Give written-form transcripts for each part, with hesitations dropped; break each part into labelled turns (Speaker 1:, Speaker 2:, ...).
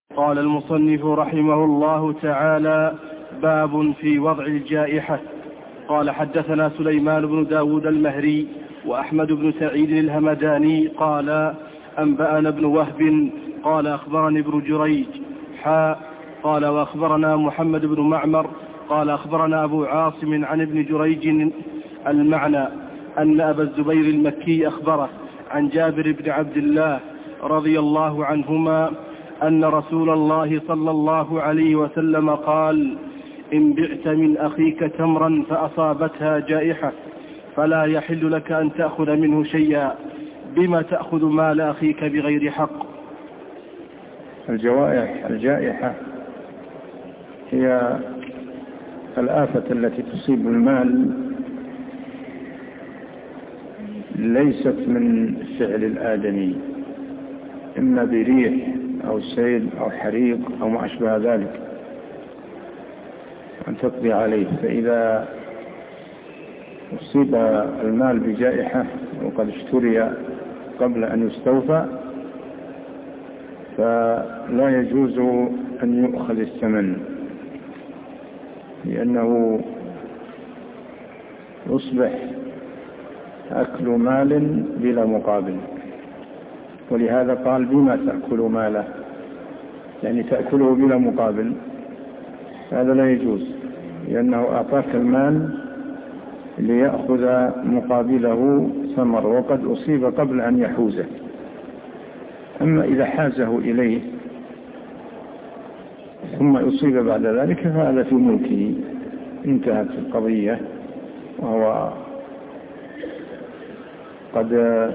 Speaker 1: قال المصنف رحمه الله تعالى: باب في وضع الجائحة. قال: حدثنا سليمان بن داود المهري وأحمد بن سعيد الهمداني قال: أنبأنا ابن وهب قال: أخبرني ابن جريج قال: وأخبرنا محمد بن معمر قال: أخبرنا أبو عاصم عن ابن جريج المعنى أن أبا الزبير المكي أخبره عن جابر بن عبد الله رضي الله عنهما أن رسول الله صلى الله عليه وسلم قال: إن بعت من أخيك تمرا فأصابتها جائحة فلا يحل لك أن تأخذ منه شيئا، بما تأخذ مال أخيك بغير حق.
Speaker 2: الجائحة هي الآفة التي تصيب المال، ليست من فعل الآدمي، إما بريح أو سيل أو حريق أو ما أشبه ذلك أن تقضي عليه. فإذا أصيب المال بجائحة وقد اشتري قبل أن يستوفى فلا يجوز أن يؤخذ الثمن، لأنه يصبح أكل مال بلا مقابل. ولهذا قال: بما تأكل ماله، يعني تأكله بلا مقابل، هذا لا يجوز، لأنه أعطاك المال ليأخذ مقابله ثمر وقد أصيب قبل أن يحوزه. أما إذا حازه إليه ثم أصيب بعد ذلك فهذا في ملكه، انتهت القضية، وهو قد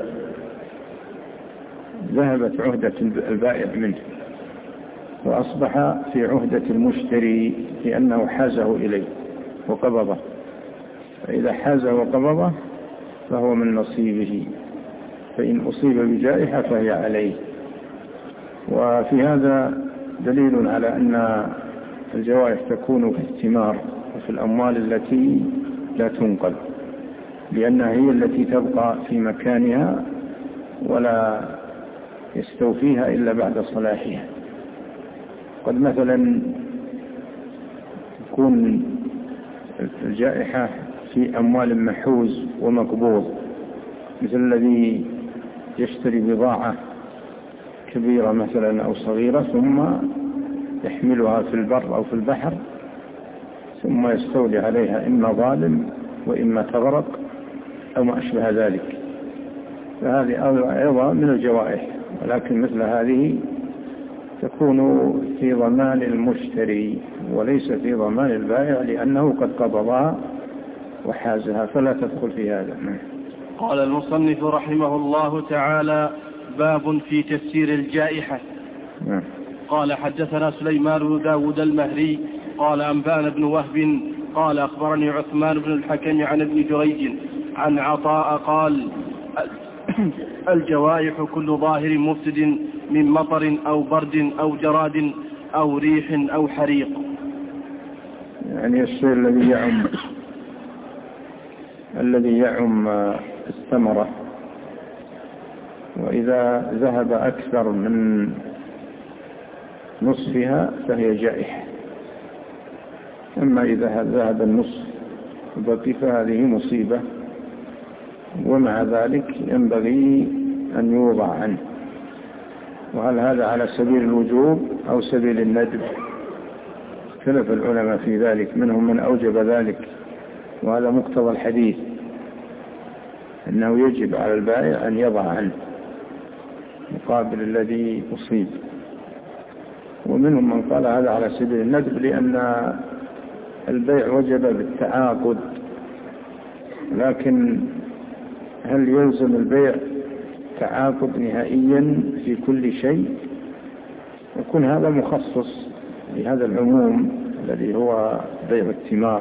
Speaker 2: ذهبت عهدة البائع منه وأصبح في عهدة المشتري، لأنه حازه إليه وقبضه. فإذا حازه وقبضه فهو من نصيبه، فإن أصيب بجائحة فهي عليه. وفي هذا دليل على أن الجوائح تكون في الثمار وفي الأموال التي لا تنقل، لأنها هي التي تبقى في مكانها ولا يستوفيها إلا بعد صلاحها. قد مثلا تكون الجائحة في أموال محوز ومقبوض، مثل الذي يشتري بضاعة كبيرة مثلا أو صغيرة ثم يحملها في البر أو في البحر ثم يستولي عليها إما ظالم وإما تغرق أو ما أشبه ذلك، فهذه أيضا من الجوائح. ولكن مثل هذه تكون في ضمان المشتري وليس في ضمان البائع، لأنه قد قبضها وحازها، فلا تدخل في هذا.
Speaker 1: قال المصنف رحمه الله تعالى: باب في تفسير الجائحة. قال: حدثنا سليمان بن داود المهري قال: أنبأنا ابن وهب قال: أخبرني عثمان بن الحكم عن ابن جريج عن عطاء قال: الجوائح كل ظاهر مفسد من مطر أو برد أو جراد أو ريح أو حريق.
Speaker 2: يعني الشيء الذي يعم الثمرة، وإذا ذهب أكثر من نصفها فهي جائحة. أما إذا ذهب النصف بقي فهذه مصيبة، ومع ذلك ينبغي أن يوضع عنه. وهل هذا على سبيل الوجوب أو سبيل الندب؟ اختلف العلماء في ذلك، منهم من أوجب ذلك، وهذا مقتضى الحديث أنه يجب على البائع أن يضع عنه مقابل الذي أصيب. ومنهم من قال هذا على سبيل الندب، لأن البيع وجب بالتعاقد، لكن هل يلزم البيع تعاقد نهائيا في كل شيء؟ يكون هذا مخصص لهذا العموم الذي هو بيع الثمار،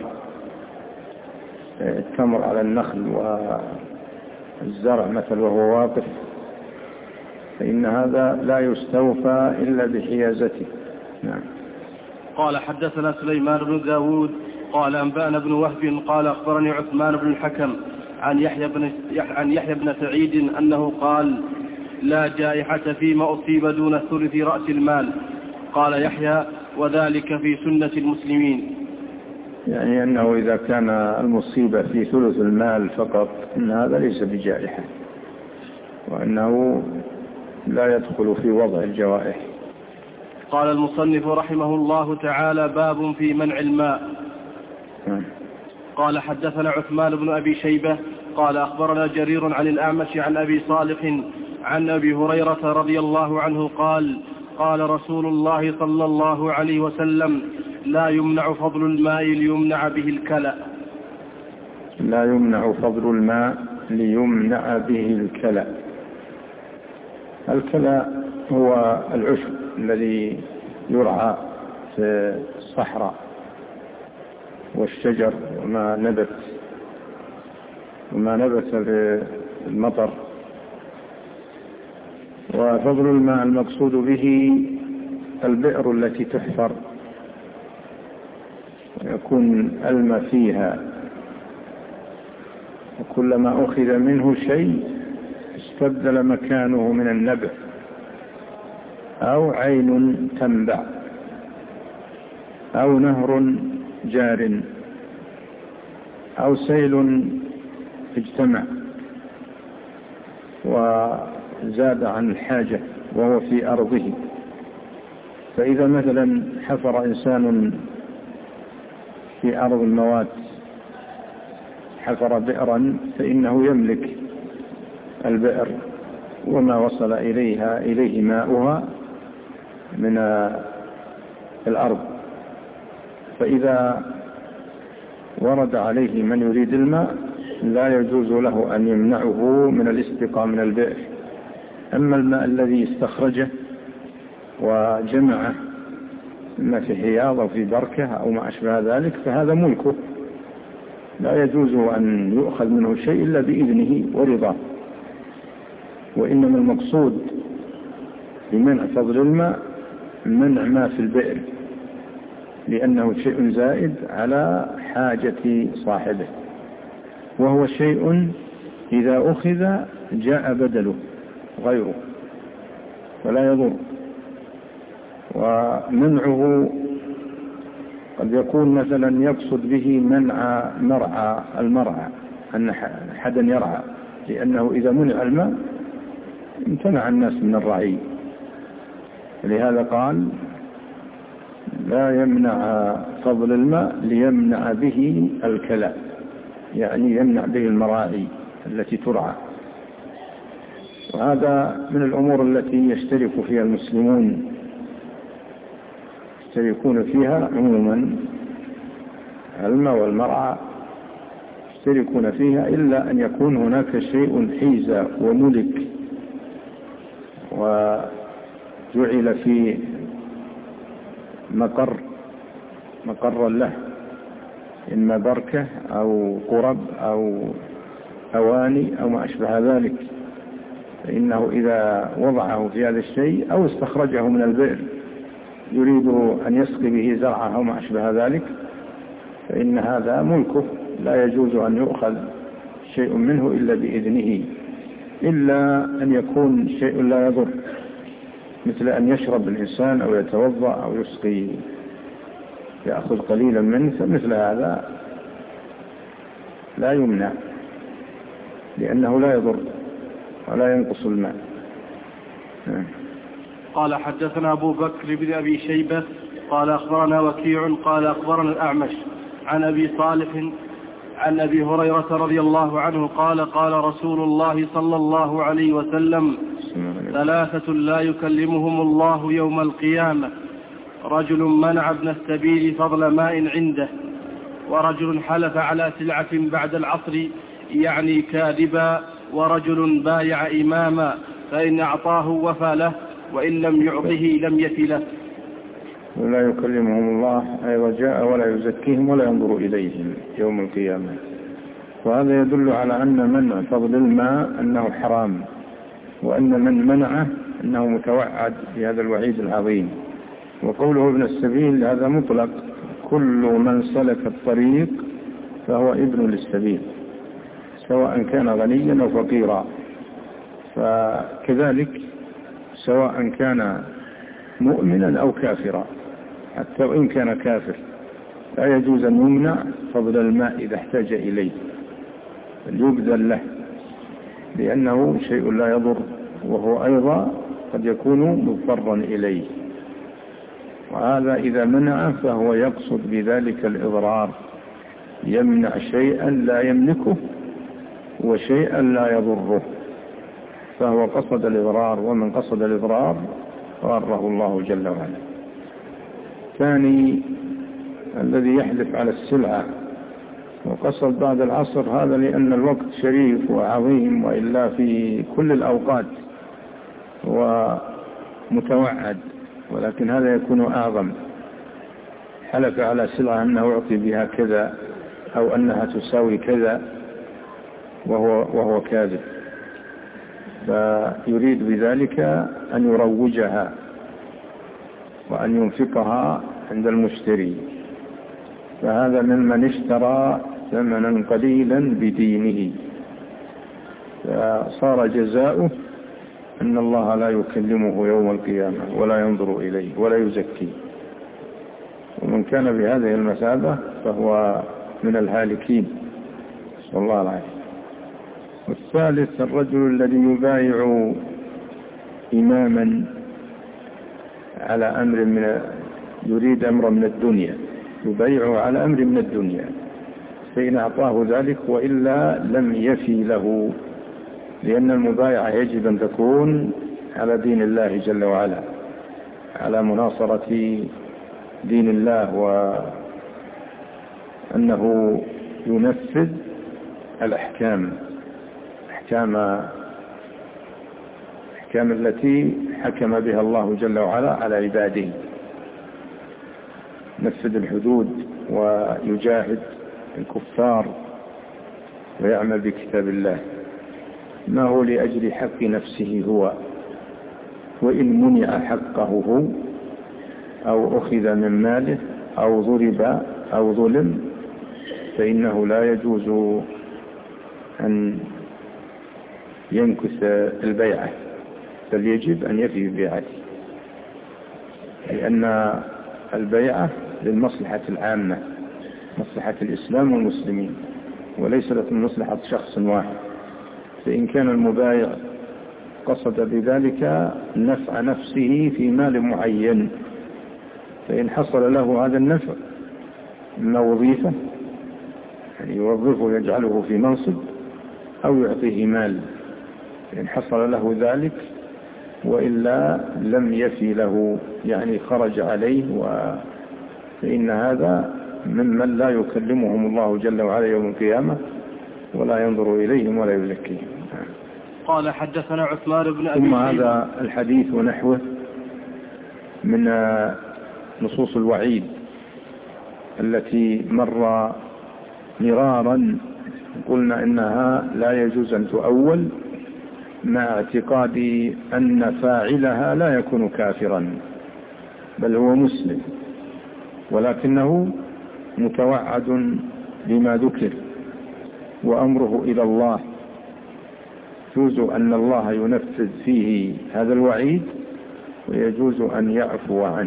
Speaker 2: التمر على النخل والزرع مثل وهو واقف، فإن هذا لا يستوفى إلا بحيازته. نعم.
Speaker 1: قال: حدثنا سليمان بن داود قال: أنبأنا ابن وهب قال: أخبرني عثمان بن الحكم عن يحيى بن سعيد أنه قال: لا جائحة فيما أصيب دون ثلث رأس المال، قال يحيى: وذلك في سنة المسلمين.
Speaker 2: يعني أنه إذا كان المصيبة في ثلث المال فقط إن هذا ليس بجائحة، وأنه لا يدخل في وضع الجوائح.
Speaker 1: قال المصنف رحمه الله تعالى: باب في منع الماء. قال حدثنا عثمان بن أبي شيبة قال أخبرنا جرير عن الأعمش عن أبي صالح عن أبي هريرة رضي الله عنه قال: قال رسول الله صلى الله عليه وسلم: لا يمنع فضل الماء ليمنع به الكلى.
Speaker 2: لا يمنع فضل الماء ليمنع به الكلى. الكلى هو العشب الذي يرعى في الصحراء والشجر وما نبت بالمطر. وفضل الماء المقصود به البئر التي تحفر ويكون الماء فيها، وكلما أخذ منه شيء استبدل مكانه من النبع أو عين تنبع أو نهر جار أو سيل اجتمع وزاد عن الحاجة وهو في أرضه. فإذا مثلا حفر إنسان في أرض الموات، حفر بئرا، فإنه يملك البئر وما وصل إليه ماؤها من الأرض. فإذا ورد عليه من يريد الماء لا يجوز له أن يمنعه من الاستقاء من البئر. أما الماء الذي استخرجه وجمعه إما في حياض أو في بركة أو ما أشبه ذلك فهذا ملكه، لا يجوز أن يؤخذ منه شيء إلا بإذنه ورضاه. وإنما المقصود بمنع فضل الماء منع ما في البئر، لأنه شيء زائد على حاجة صاحبه، وهو شيء إذا أخذ جاء بدله غيره ولا يضر. ومنعه قد يكون مثلا يقصد به منع المرعى، أن حدا يرعى، لأنه إذا منع الماء امتنع الناس من الرعي. لهذا قال: لا يمنع فضل الماء ليمنع به الكلى، يعني يمنع به المراعي التي ترعى. وهذا من الأمور التي يشترك فيها المسلمون، يشتركون فيها عموما، الماء والمرعى يشتركون فيها، إلا أن يكون هناك شيء حيز وملك وجعل في مقر له، إما بركة أو قرب أو أواني أو ما أشبه ذلك، فإنه إذا وضعه في هذا الشيء أو استخرجه من البئر يريد أن يسقي به زرعه أو ما أشبه ذلك فإن هذا ملكه، لا يجوز أن يؤخذ شيء منه إلا بإذنه، إلا أن يكون شيء لا يضر، مثل أن يشرب الإنسان أو يتوضأ أو يسقي يأخذ قليلا منه، فمثل هذا لا يمنع، لأنه لا يضر ولا ينقص الماء.
Speaker 1: قال حدثنا أبو بكر بن أبي شيبة قال أخبرنا وكيع قال أخبرنا الأعمش عن أبي صالح عن أبي هريرة رضي الله عنه قال: قال رسول الله صلى الله عليه وسلم: ثلاثة لا يكلمهم الله يوم القيامة: رجل منع ابن السبيل فضل ماء عنده، ورجل حلف على سلعة بعد العصر يعني كاذبا، ورجل بايع إماما فإن أعطاه وفى له وإن لم يعطه لم يف له.
Speaker 2: ولا يكلمهم الله أي رجاء ولا يزكيهم ولا ينظر إليهم يوم القيامة. وهذا يدل على أن منع فضل الماء أنه حرام، وأن من منعه أنه متوعد بهذا الوعيد العظيم. وقوله ابن السبيل هذا مطلق، كل من سلك الطريق فهو ابن للسبيل، سواء كان غنيا أو فقيرا. فكذلك سواء كان مؤمنا أو كافرا، حتى وإن كان كافر لا يجوز أن يمنع فضل الماء إذا احتاج إليه، بل يبذل له، لأنه شيء لا يضر، وهو أيضا قد يكون مضطرا إليه. وهذا إذا منع فهو يقصد بذلك الإضرار، يمنع شيئا لا يملكه وشيئا لا يضره، فهو قصد الإضرار، ومن قصد الإضرار غره الله جل وعلا. ثاني الذي يحلف على السلعة وقصد بعد العصر، هذا لأن الوقت شريف وعظيم، وإلا في كل الأوقات ومتوعد، ولكن هذا يكون أعظم. حلف على سلعة أنه يعطي بها كذا أو أنها تساوي كذا وهو كاذب، فيريد بذلك أن يروجها وأن ينفقها عند المشتري، فهذا ممن اشترى ثمنا قليلا بدينه، فصار جزاؤه أن الله لا يكلمه يوم القيامة ولا ينظر إليه ولا يزكيه، ومن كان بهذه المثابة فهو من الهالكين، صلى الله عليه. والثالث الرجل الذي يبايع إماما على أمر يريد أمر من الدنيا، يبايع على أمر من الدنيا، فإن أعطاه ذلك وإلا لم يفي له، لأن المبايعة يجب أن تكون على دين الله جل وعلا، على مناصرة دين الله، وأنه ينفذ الأحكام التي حكم بها الله جل وعلا على عباده، ينفذ الحدود ويجاهد الكفار ويعمل بكتاب الله، ما هو لأجل حق نفسه هو، وإن منع حقه هو أو أخذ من ماله أو ضرب أو ظلم فإنه لا يجوز أن ينكث البيعة، بل يجب أن يفي ببيعته، لأن البيعة للمصلحة العامة، مصلحة الإسلام والمسلمين، وليس لمصلحة شخص واحد. فإن كان المبايع قصد بذلك نفع نفسه في مال معين، فإن حصل له هذا النفع من وظيفة، يعني يوظفه يجعله في منصب أو يعطيه مال، فإن حصل له ذلك وإلا لم يفي له، يعني خرج عليه، فإن هذا ممن لا يكلمهم الله جل وعلا يوم القيامة ولا ينظر إليهم ولا يزكيهم.
Speaker 1: قال حدثنا عثمان بن أبي
Speaker 2: ثم هذا الحديث ونحوه من نصوص الوعيد التي مر مرارا قلنا إنها لا يجوز أن تؤول، مع اعتقاد أن فاعلها لا يكون كافرا، بل هو مسلم، ولكنه متوعد بما ذكر، وأمره إلى الله، يجوز أن الله ينفذ فيه هذا الوعيد، ويجوز أن يعفو عنه.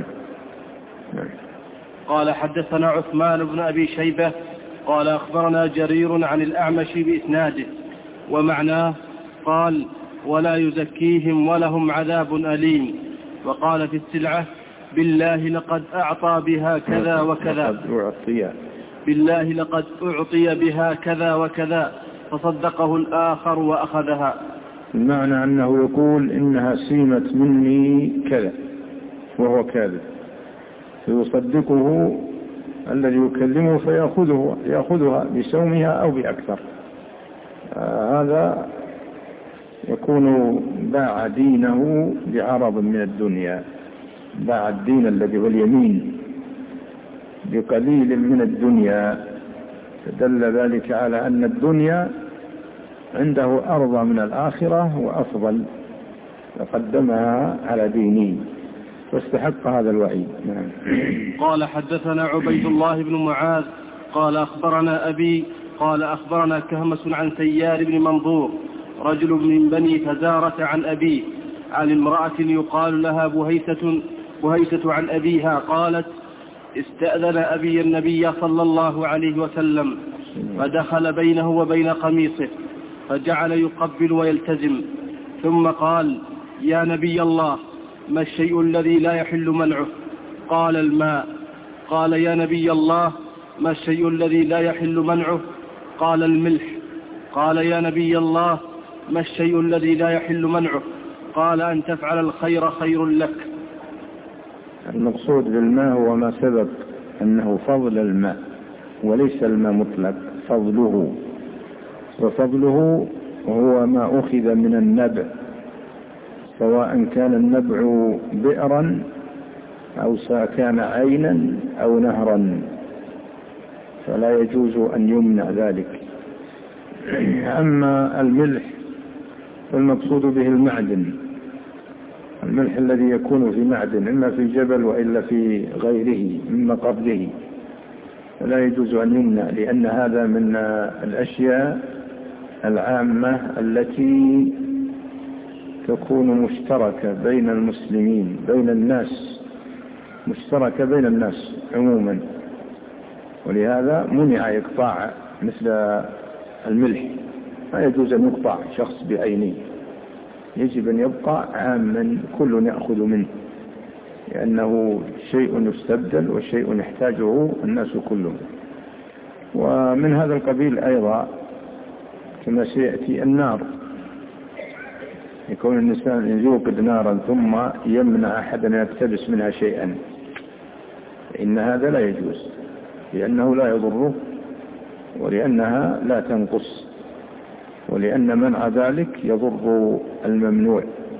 Speaker 1: قال حدثنا عثمان بن أبي شيبة قال أخبرنا جرير عن الأعمش بإسناده ومعناه، قال ولا يزكيهم ولهم عذاب أليم. وقال في السلعة بالله لقد أعطى بها كذا وكذا، بالله لقد أعطي بها كذا وكذا، فصدقه الآخر وأخذها.
Speaker 2: المعنى أنه يقول إنها سيمت مني كذا وهو كاذب، فيصدقه الذي يكلمه فيأخذها بسومها أو بأكثر. هذا يكون باع دينه بعرض من الدنيا، باع الدين الذي هو اليمين بقليل من الدنيا، فدل ذلك على أن الدنيا عنده أرضى من الآخرة وأفضل، فقدمها على دينه واستحق هذا الوعيد.
Speaker 1: قال حدثنا عبيد الله بن معاذ قال أخبرنا أبي قال أخبرنا كهمس عن سيار بن منظور رجل من بني فزارة عن أبيه عن امرأة يقال لها بهيسة بهيتة عن أبيها قالت: استأذن أبي النبي صلى الله عليه وسلم فدخل بينه وبين قميصه فجعل يقبل ويلتزم، ثم قال: يا نبي الله، ما الشيء الذي لا يحل منعه؟ قال: الماء. قال: يا نبي الله، ما الشيء الذي لا يحل منعه؟ قال: الملح. قال: يا نبي الله، ما الشيء الذي لا يحل منعه؟ قال: أن تفعل الخير خير لك.
Speaker 2: المقصود بالماء هو ما سبق أنه فضل الماء وليس الماء مطلق، فضله، وفضله هو ما أخذ من النبع، سواء كان النبع بئرا أو كان عينا أو نهرا، فلا يجوز أن يمنع ذلك. أما الملح فالمقصود به المعدن، الملح الذي يكون في معدن إما في جبل وإلا في غيره من مقره، فلا يجوز أن يمنع، لأن هذا من الأشياء العامة التي تكون مشتركة بين المسلمين، بين الناس، مشتركة بين الناس عموما، ولهذا منع يقطع مثل الملح، لا يجوز أن يقطع شخص بعينه، يجب أن يبقى عاما كل يأخذ منه، لأنه شيء يستبدل وشيء يحتاجه الناس كلهم. ومن هذا القبيل أيضا كما سيأتي النار، يكون الإنسان يوقد نارا ثم يمنع أحدا يقتبس منها شيئا، إن هذا لا يجوز، لأنه لا يضره ولأنها لا تنقص، ولأن منع ذلك يضر الممنوع،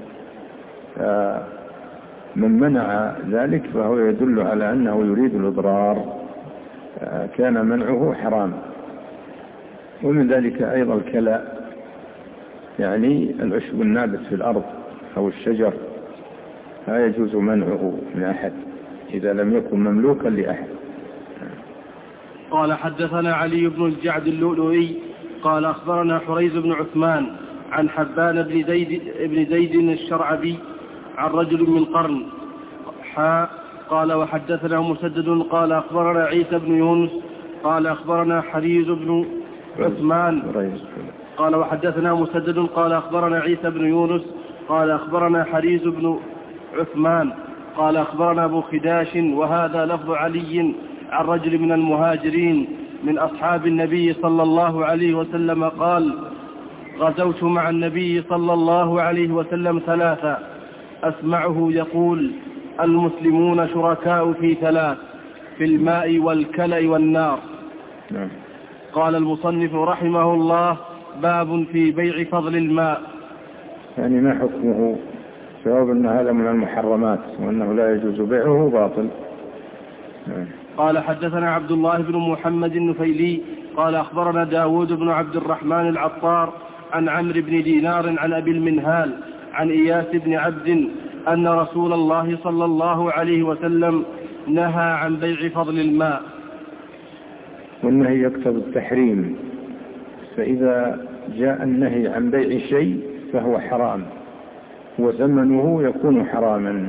Speaker 2: من منع ذلك فهو يدل على أنه يريد الإضرار، كان منعه حرام. ومن ذلك أيضا الكلاء، يعني العشب النابت في الأرض أو الشجر، لا يجوز منعه من أحد إذا لم يكن مملوكا لأحد.
Speaker 1: قال: حدثنا علي بن الجعد اللؤلؤي قال: أخبرنا حريز بن عثمان عن حبان بن زيد الشرعبي عن رجل من قرن قال: وحدثنا مسدد قال: أخبرنا عيسى بن يونس قال: أخبرنا حريز بن عثمان قال: وحدثنا مسدد قال: أخبرنا عيسى بن يونس قال: أخبرنا حريز بن عثمان قال: أخبرنا أبو خداش، وهذا لفظ علي عن رجل من المهاجرين من أصحاب النبي صلى الله عليه وسلم قال: غزوت مع النبي صلى الله عليه وسلم 3، أسمعه يقول: المسلمون شركاء في 3، في الماء والكلأ والنار. قال المصنف رحمه الله: باب في بيع فضل الماء.
Speaker 2: يعني ما حكمه؟ جواب أن هذا من المحرمات وأنه لا يجوز بيعه باطل.
Speaker 1: قال: حدثنا عبد الله بن محمد النفيلي قال: أخبرنا داود بن عبد الرحمن العطار عن عمرو بن دينار عن أبي المنهال عن إياس بن عبد أن رسول الله صلى الله عليه وسلم نهى عن بيع فضل الماء.
Speaker 2: والنهي يقتضي التحريم، فإذا جاء النهي عن بيع شيء فهو حرام وثمنه يكون حراما.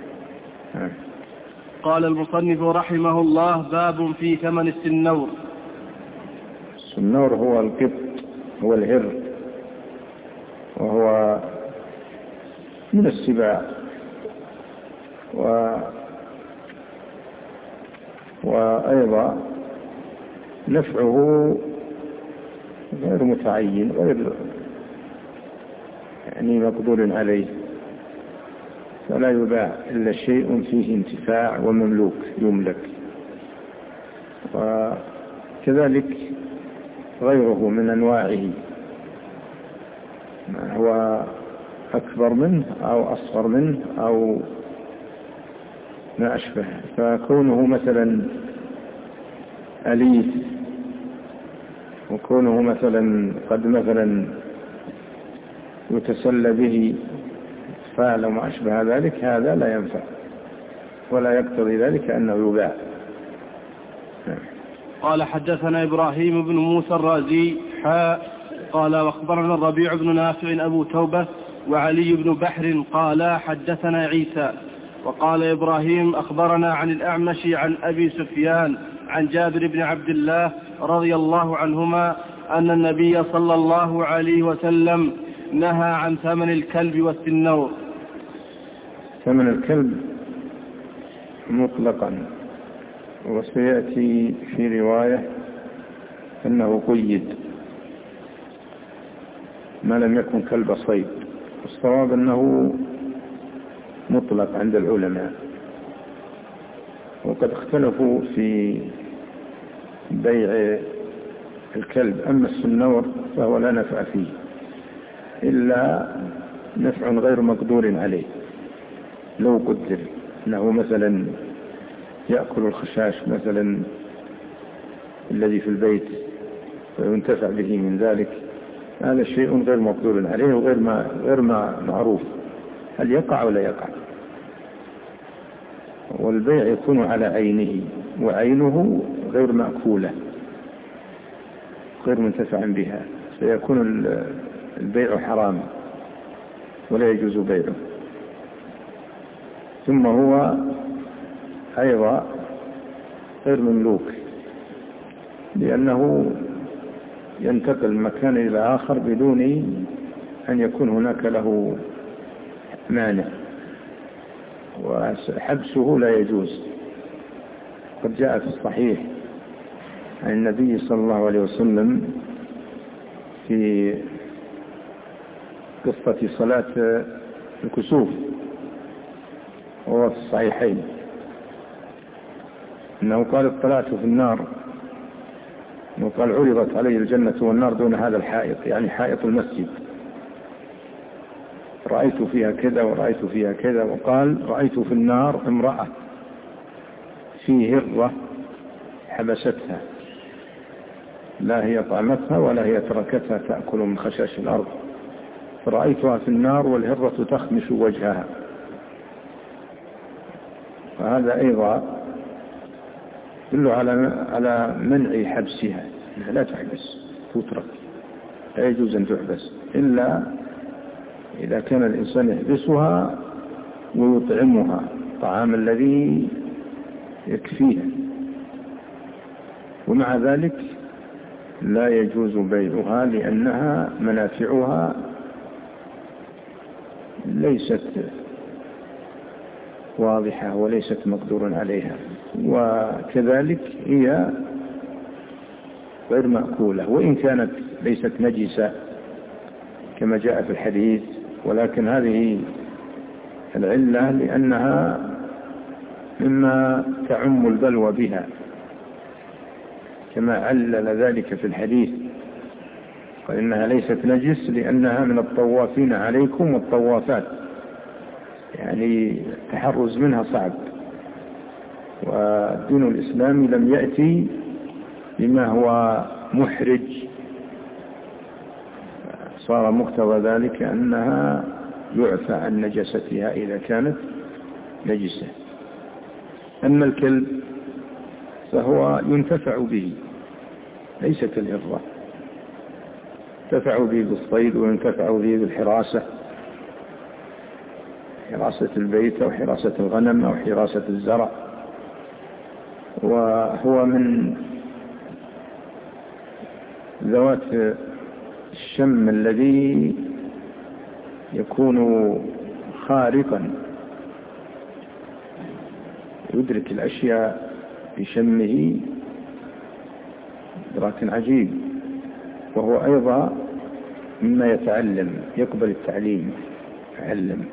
Speaker 1: قال المصنف رحمه الله: باب في ثمن السنور.
Speaker 2: السنور هو القط، هو الهر، وهو من السباع، وأيضا نفعه غير متعين، غير يعني مقدور عليه، فلا يباع إلا شيء فيه انتفاع ومملوك يملك. وكذلك غيره من أنواعه، ما هو أكبر منه أو أصغر منه أو ما أشبه، فكونه مثلا أليف، وكونه مثلا قد مثلا يتسلى به فعل وما أشبه ذلك، هذا لا ينفع ولا يقتضي ذلك أنه يباع.
Speaker 1: قال: حدثنا إبراهيم بن موسى الرازي قال: واخبرنا الربيع بن نافع أبو توبة وعلي بن بحر قال: حدثنا عيسى وقال إبراهيم أخبرنا عن الأعمش عن أبي سفيان عن جابر بن عبد الله رضي الله عنهما أن النبي صلى الله عليه وسلم نهى عن ثمن الكلب والسنور.
Speaker 2: ثمن الكلب مطلقا، وسيأتي في رواية أنه قيد ما لم يكن كلب صيد، والصواب أنه مطلق عند العلماء، وقد اختلفوا في بيع الكلب. أما السنور فهو لا نفع فيه إلا نفع غير مقدور عليه، لو قدر أنه مثلا يأكل الخشاش مثلا الذي في البيت وينتفع به من ذلك، هذا شيء غير مقدور عليه وغير معروف هل يقع ولا يقع. والبيع يكون على عينه، وعينه غير مأكولة غير منتفع بها، سيكون البيع حرام ولا يجوز بيعه. ثم هو أيضا غير مملوك، لأنه ينتقل من مكان إلى آخر بدون أن يكون هناك له مانع، وحبسه لا يجوز. قد جاء في الصحيح عن النبي صلى الله عليه وسلم في قصة صلاة الكسوف، وهو في الصحيحين، أنه قال اطلعت في النار، وقال عرضت علي الجنة والنار دون هذا الحائط، يعني حائط المسجد، رأيت فيها كذا ورأيت فيها كذا. وقال رأيت في النار امرأة في هرة حبستها، لا هي طعمتها ولا هي تركتها تأكل من خشاش الأرض، فرأيتها في النار والهرة تخمش وجهها. فهذا أيضا يدل على منع حبسها، لا تحبس تترك، لا يجوز أن تحبس إلا إذا كان الإنسان يحبسها ويطعمها طعام الذي يكفيها، ومع ذلك لا يجوز بيعها لأنها منافعها ليست واضحة وليست مقدور عليها، وكذلك هي غير مأكولة، وإن كانت ليست نجسة كما جاء في الحديث، ولكن هذه العلة لأنها مما تعم البلوى بها، كما علل ذلك في الحديث، قال إنها ليست نجس لأنها من الطوافين عليكم والطوافات، يعني التحرز منها صعب. والدين الإسلامي لم يأتي بما هو محرج، صار مقتضى ذلك أنها يعفى عن نجاستها إذا كانت نجسة. أما الكلب فهو ينتفع به، ليس كالهرة، ينتفع به بالصيد وينتفع به بالحراسة، حراسة البيت أو حراسة الغنم أو حراسة الزرع، وهو من ذوات الشم الذي يكون خارقا، يدرك الأشياء بشمه إدراك عجيب، وهو أيضا مما يتعلم، يقبل التعليم، يتعلم،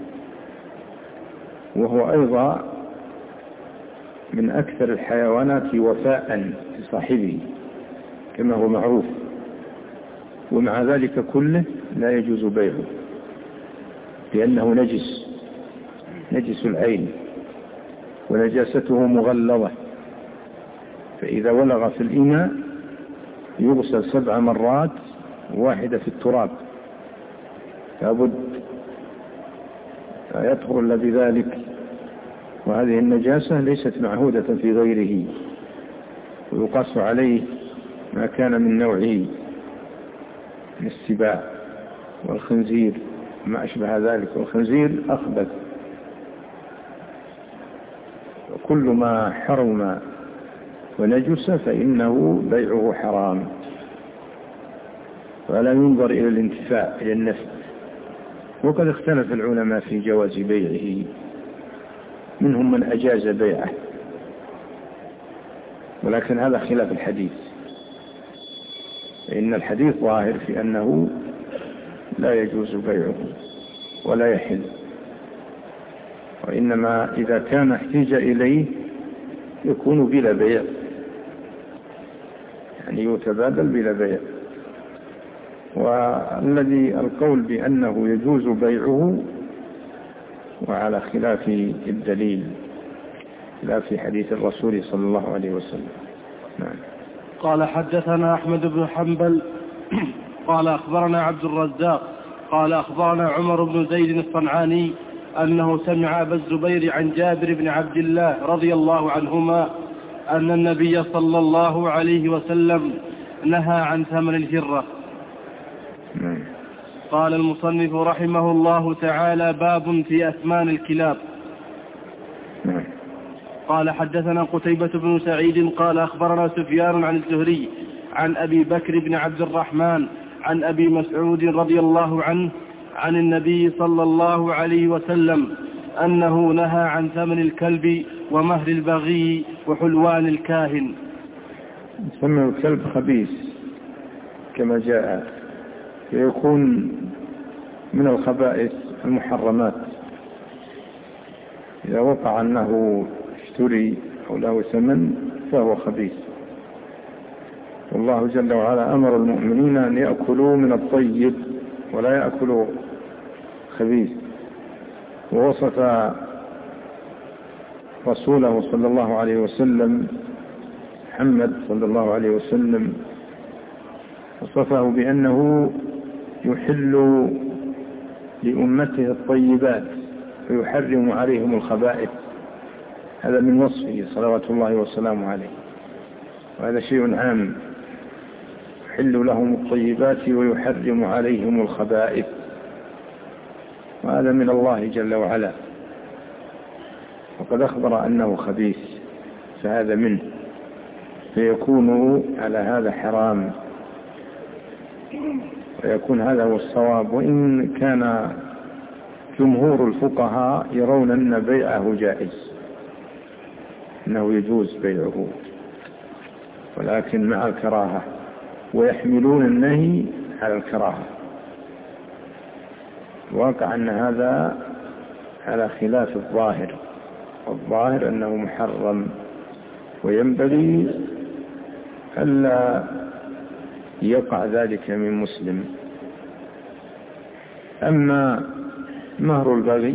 Speaker 2: وهو أيضا من أكثر الحيوانات وفاء لصاحبه كما هو معروف، ومع ذلك كله لا يجوز بيعه لأنه نجس العين، ونجاسته مغلظة، فإذا ولغ في الإناء يغسل 7 مرات، واحدة في التراب، لابد لا يطهر إلا بذلك. وهذه النجاسة ليست معهودة في غيره، ويقاس عليه ما كان من نوعه من السباع والخنزير ما أشبه ذلك، والخنزير أخبث كل ما حرم ونجس فإنه بيعه حرام، ولا ينظر إلى الانتفاع إلى النفع. وقد اختلف العلماء في جواز بيعه، منهم من أجاز بيعه، ولكن هذا خلاف الحديث، فإن الحديث ظاهر في أنه لا يجوز بيعه ولا يحل، وإنما إذا كان احتاج إليه يكون بلا بيع، يعني يتبادل بلا بيع. والذي القول بأنه يجوز بيعه وعلى خلاف الدليل، خلاف حديث الرسول صلى الله عليه وسلم. نعم.
Speaker 1: قال حدثنا أحمد بن حنبل قال أخبرنا عبد الرزاق قال أخبرنا عمر بن زيد الصنعاني أنه سمع أبا الزبير عن جابر بن عبد الله رضي الله عنهما أن النبي صلى الله عليه وسلم نهى عن ثمن الهرة. قال المصنف رحمه الله تعالى: باب في أثمان الكلاب. قال حدثنا قتيبة بن سعيد قال أخبرنا سفيان عن الزهري عن أبي بكر بن عبد الرحمن عن أبي مسعود رضي الله عنه عن النبي صلى الله عليه وسلم أنه نهى عن ثمن الكلب ومهر البغي وحلوان الكاهن.
Speaker 2: ثمن الكلب خبيث كما جاء، يكون من الخبائث المحرمات إذا وقع أنه اشتري أو له ثمن فهو خبيث. والله جل وعلا أمر المؤمنين أن يأكلوا من الطيب ولا يأكلوا خبيث، ووصف رسوله صلى الله عليه وسلم محمد صلى الله عليه وسلم، وصفه بأنه يحل لأمته الطيبات ويحرم عليهم الخبائث. هذا من وصفه صلوات الله وسلامه عليه، وهذا شيء عام، يحل لهم الطيبات ويحرم عليهم الخبائث، وهذا من الله جل وعلا، وقد أخبر أنه خبيث، فهذا منه، فيكون على هذا حرام، ويكون هذا هو الصواب. وإن كان جمهور الفقهاء يرون أن بيعه جائز، أنه يجوز بيعه، ولكن مع الكراهة، ويحملون النهي على الكراهة. الواقع أن هذا على خلاف الظاهر، والظاهر أنه محرم، وينبغي ألا يقع ذلك من مسلم. أما مهر البغي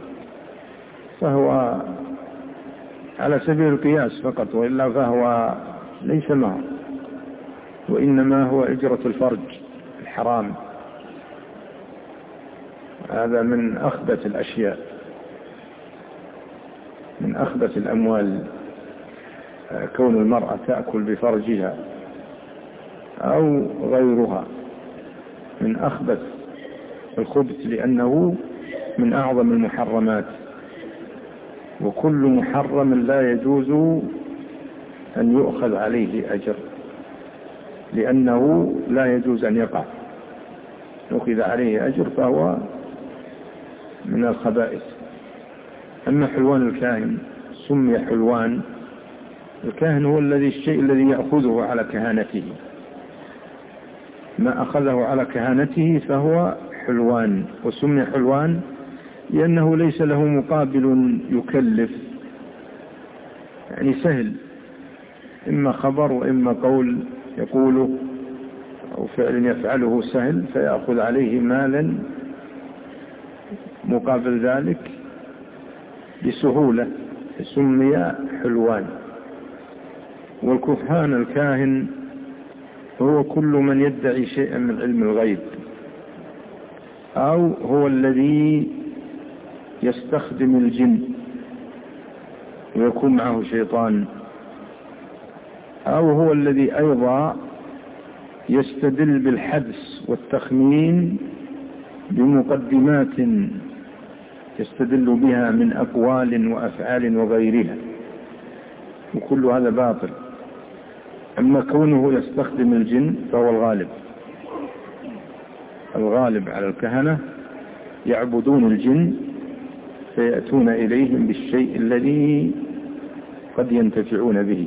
Speaker 2: فهو على سبيل القياس فقط، وإلا فهو ليس مهر، وإنما هو أجرة الفرج الحرام. هذا من أخبث الأشياء، من أخبث الأموال، كون المرأة تأكل بفرجها أو غيرها من أخبث الخبث، لأنه من أعظم المحرمات، وكل محرم لا يجوز أن يؤخذ عليه أجر، لأنه لا يجوز أن يقع، يؤخذ عليه أجر فهو من الخبائث. أما حلوان الكاهن، سمي حلوان، الكاهن هو الشيء الذي يأخذه على كهانته، ما أخذه على كهانته فهو حلوان، وسمي حلوان لأنه ليس له مقابل يكلف، يعني سهل، إما خبر وإما قول يقوله أو فعل يفعله سهل، فيأخذ عليه مالا مقابل ذلك بسهولة، سمي حلوان. والكهان الكاهن هو كل من يدعي شيئا من علم الغيب، أو هو الذي يستخدم الجن ويكون معه شيطان، أو هو الذي أيضا يستدل بالحدس والتخمين بمقدمات يستدل بها من أقوال وأفعال وغيرها، وكل هذا باطل. أما كونه يستخدم الجن فهو الغالب على الكهنة، يعبدون الجن فيأتون إليهم بالشيء الذي قد ينتفعون به،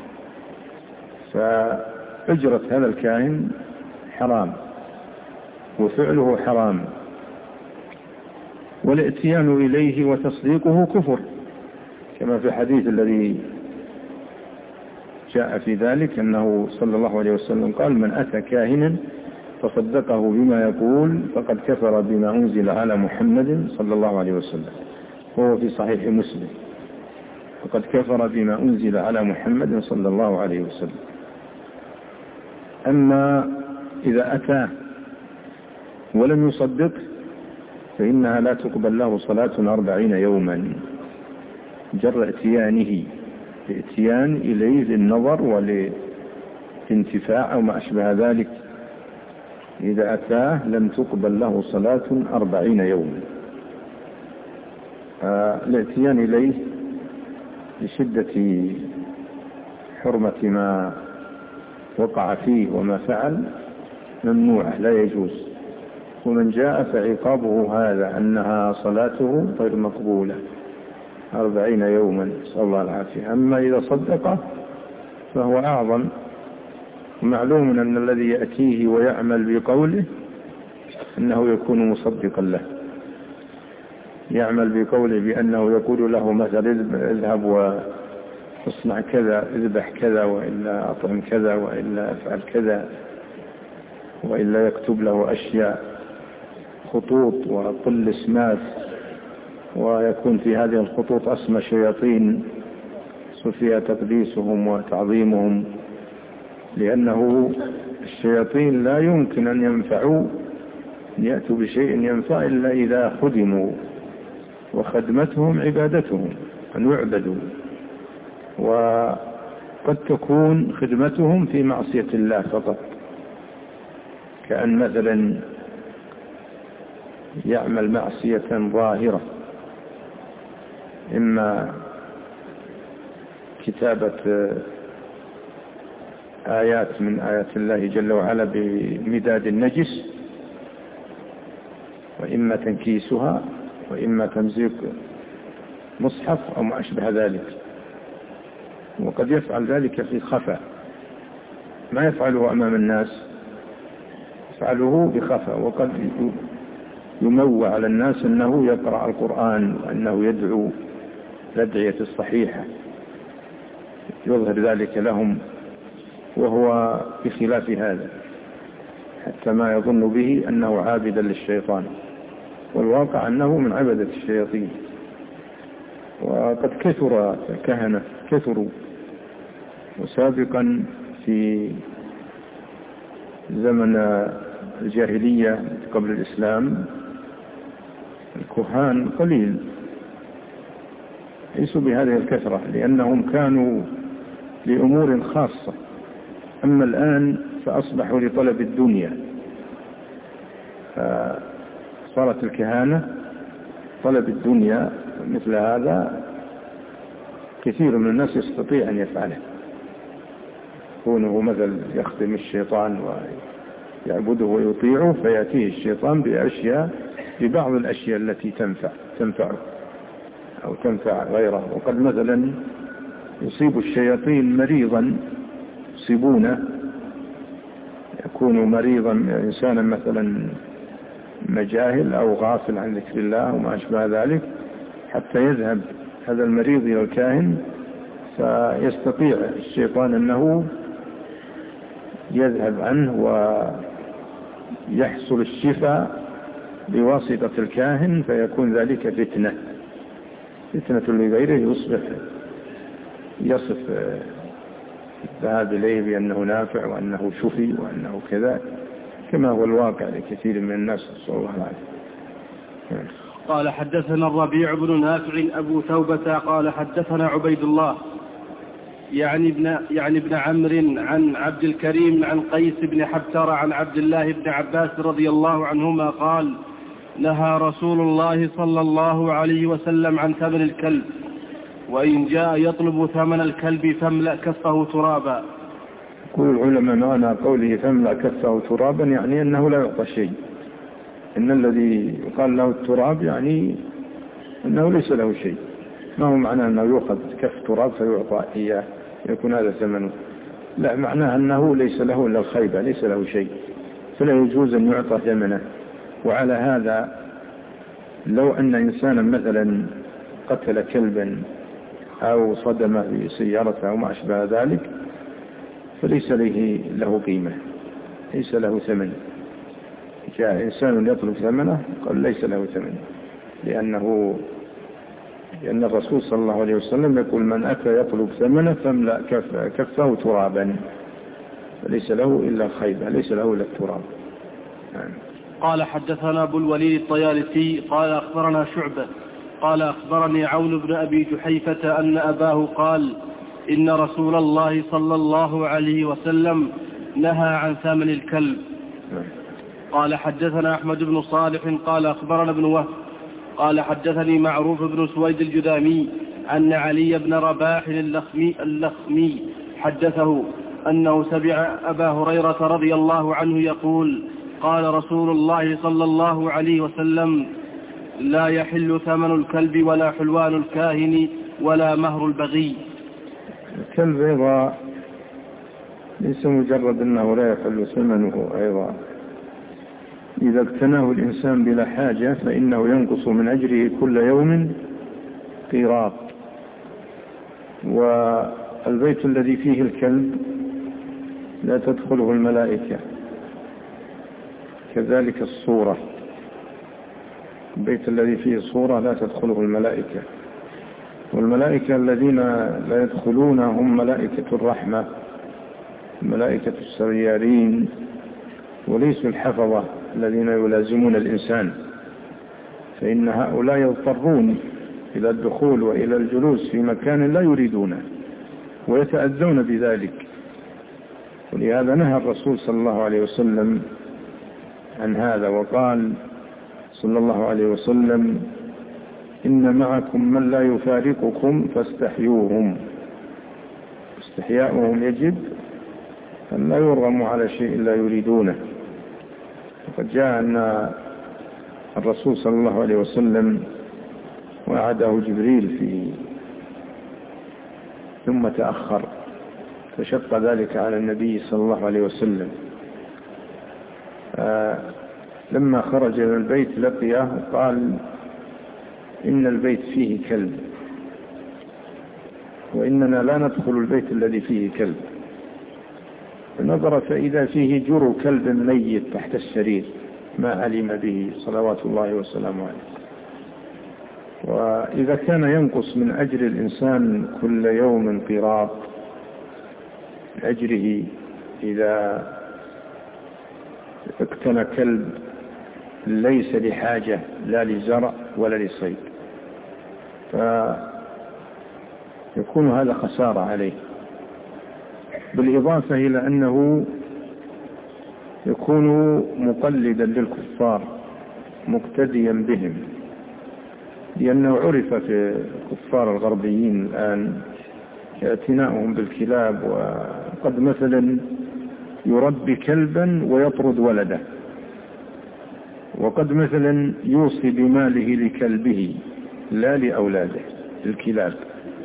Speaker 2: فأجرة هذا الكاهن حرام وفعله حرام، والاتيان إليه وتصديقه كفر، كما في الحديث الذي جاء في ذلك أنه صلى الله عليه وسلم قال: من أتى كاهنا فصدقه بما يقول فقد كفر بما أنزل على محمد صلى الله عليه وسلم، وهو في صحيح مسلم: فقد كفر بما أنزل على محمد صلى الله عليه وسلم. أما إذا أتى ولم يصدق فإنها لا تقبل له صلاة 40 يوما، جر اتيانه، الاتيان إليه للنظر وللانتفاع أو ما أشبه ذلك. إذا أتاه لم تقبل له صلاة 40 يوما. الاتيان إليه لشدة حرمة ما وقع فيه وما فعل ممنوع لا يجوز، ومن جاء فعقابه هذا أنها صلاته غير مقبولة 40 يوما، نسأل الله العافية. أما إذا صدق فهو أعظم. معلوم أن الذي يأتيه ويعمل بقوله أنه يكون مصدقا له، يعمل بقوله بأنه يقول له مثلا: اذهب واصنع كذا، اذبح كذا، وإلا أطعم كذا، وإلا أفعل كذا، وإلا يكتب له أشياء، خطوط وطلسمات، ويكون في هذه الخطوط أسمى شياطين فيها تقديسهم وتعظيمهم، لأنه الشياطين لا يمكن أن ينفعوا، يأتوا بشيء ينفع إلا إذا خدموا، وخدمتهم عبادتهم، أن يعبدوا. وقد تكون خدمتهم في معصية الله فقط، كأن مثلا يعمل معصية ظاهرة، إما كتابة آيات من آيات الله جل وعلا بمداد النجس، وإما تنكيسها، وإما تمزيق مصحف أو ما أشبه ذلك. وقد يفعل ذلك في خفاء، ما يفعله أمام الناس، يفعله بخفاء. وقد يموع على الناس أنه يقرأ القرآن وأنه يدعو الأدعية الصحيحة، يظهر ذلك لهم، وهو بخلاف هذا، حتى ما يظن به أنه عابدا للشيطان، والواقع أنه من عبدة الشياطين. وقد كثر الكهنة، كثروا. وسابقا في زمن الجاهلية قبل الإسلام الكهان قليل، ليسوا بهذه الكثرة، لأنهم كانوا لأمور خاصة. أما الآن فأصبحوا لطلب الدنيا، فصارت الكهانة طلب الدنيا. مثل هذا كثير من الناس يستطيع أن يفعله، كونه مثل يخدم الشيطان ويعبده ويطيعه، فيأتيه الشيطان ببعض الأشياء التي تنفعه أو تنفع غيره. وقد مثلا يصيب الشياطين مريضا، يصيبونه، يكون مريضا إنسانا مثلا مجاهل أو غافل عن ذكر الله وما أشبه ذلك، حتى يذهب هذا المريض إلى الكاهن، فيستطيع الشيطان أنه يذهب عنه ويحصل الشفاء بواسطة الكاهن، فيكون ذلك فتنة لغيره، يصف الذهاب إليه بأنه نافع وأنه شفي وأنه كذا، كما هو الواقع لكثير من الناس، صلى الله عليه وسلم.
Speaker 1: قال: حدثنا الربيع بن نافع أبو ثوبة قال: حدثنا عبيد الله يعني ابن عمرو عن عبد الكريم عن قيس بن حبتر عن عبد الله بن عباس رضي الله عنهما قال: نهى رسول الله صلى الله عليه وسلم عن ثمن الكلب، وإن جاء يطلب ثمن الكلب فاملأ كفه ترابا.
Speaker 2: يقول العلماء معنى قوله فاملأ كفه ترابا يعني أنه لا يعطى شيء، إن الذي يقال له التراب يعني أنه ليس له شيء، ما هو معناه أنه يؤخذ كف تراب فيعطى إياه يكون هذا ثمنه، لا، معناه أنه ليس له إلا الخيبة، ليس له شيء، فلا يجوز أن يعطى ثمنه. وعلى هذا لو أن إنسانا مثلا قتل كلبا أو صدمه بسيارته أو ما أشبه ذلك فليس له قيمة، ليس له ثمن. جاء إنسان يطلب ثمنه قال ليس له ثمن، لأن الرسول صلى الله عليه وسلم يقول من أتى يطلب ثمنه فاملأ كفه ترابا، فليس له إلا الخيبة، ليس له إلا التراب.
Speaker 1: قال حدثنا أبو الوليد الطيالسي قال أخبرنا شعبة قال أخبرني عون بن أبي جحيفة أن أباه قال إن رسول الله صلى الله عليه وسلم نهى عن ثمن الكلب. قال حدثنا أحمد بن صالح قال أخبرنا ابن وهب قال حدثني معروف بن سويد الجذامي أن علي بن رباح اللخمي حدثه أنه سمع أبا هريرة رضي الله عنه يقول قال رسول الله صلى الله عليه وسلم لا يحل ثمن الكلب ولا حلوان الكاهن ولا مهر البغي.
Speaker 2: الكلب أيضا ليس مجرد أنه لا يحل ثمنه، أيضا إذا اقتناه الإنسان بلا حاجة فإنه ينقص من أجره كل يوم قيراط. والبيت الذي فيه الكلب لا تدخله الملائكة، كذلك الصورة، البيت الذي فيه صورة لا تدخله الملائكة. والملائكة الذين لا يدخلون هم ملائكة الرحمة، ملائكة السيارين، وليسوا الحفظة الذين يلازمون الإنسان، فإن هؤلاء يضطرون إلى الدخول وإلى الجلوس في مكان لا يريدونه ويتأذون بذلك. ولهذا نهى الرسول صلى الله عليه وسلم عن هذا، وقال صلى الله عليه وسلم إن معكم من لا يفارقكم فاستحيوهم. استحياؤهم يجب أن لا يرغموا على شيء لا يريدونه. وقد جاء أن الرسول صلى الله عليه وسلم وعده جبريل ثم تأخر فشق ذلك على النبي صلى الله عليه وسلم. لما خرج من البيت لقيه قال إن البيت فيه كلب وإننا لا ندخل البيت الذي فيه كلب. فنظر فإذا فيه جرو كلب ميت تحت السرير ما علم به صلوات الله وسلامه عليه. وإذا كان ينقص من أجر الإنسان كل يوم قيراط أجره إذا اقتنى كلب ليس لحاجة لا لزرع ولا لصيد، فيكون هذا خسارة عليه، بالإضافة إلى أنه يكون مقلدا للكفار مقتديا بهم، لأنه عرف في الكفار الغربيين الآن اعتناؤهم بالكلاب، وقد مثلا يربي كلبا ويطرد ولده، وقد مثلا يوصي بماله لكلبه لا لأولاده الكلاب.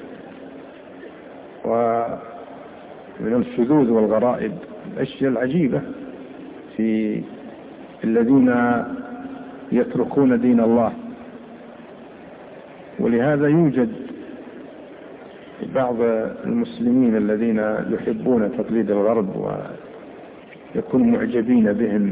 Speaker 2: ومن الشذوذ والغرائب الأشياء العجيبة في الذين يتركون دين الله. ولهذا يوجد بعض المسلمين الذين يحبون تقليد الغرب ويكونوا معجبين بهم،